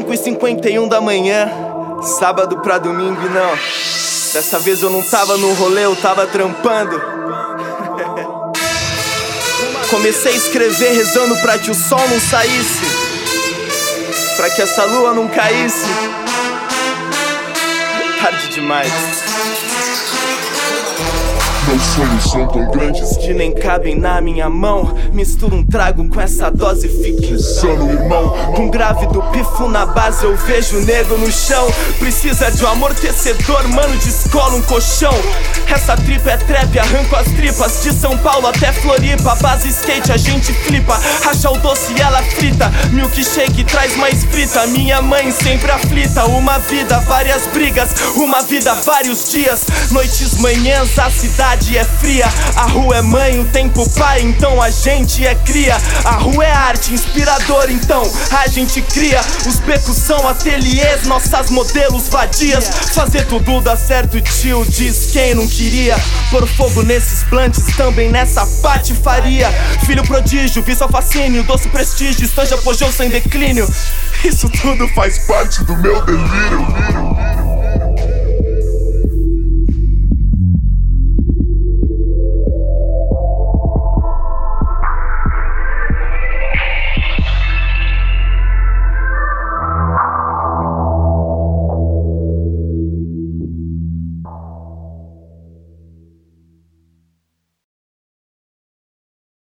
5h51 da manhã, sábado pra domingo e não. Dessa vez eu não tava no rolê, eu tava trampando. Comecei a escrever rezando pra que o sol não saísse, pra que essa lua não caísse. Tarde demais. Meus sonhos são tão grandes que nem cabem na minha mão. Mistura um trago com essa dose, fique insano, irmão. Com grávido pifo na base eu vejo o nego no chão. Precisa de um amortecedor, mano, descola um colchão. Essa tripa é trap, arranco as tripas. De São Paulo até Floripa, base skate a gente flipa. Racha o doce e ela frita, milkshake traz mais frita. Minha mãe sempre aflita, uma vida, várias brigas. Uma vida, vários dias, noites, manhãs, a cidade é fria. A rua é mãe, o tempo pai, então a gente é cria. A rua é arte, inspirador, então a gente cria. Os becos são ateliês, nossas modelos vadias. Fazer tudo dar certo, tio, diz quem não queria. Pôr fogo nesses plantes, também nessa patifaria. Filho prodígio, visual fascínio, doce prestígio, estanja apogeu sem declínio. Isso tudo faz parte do meu delírio.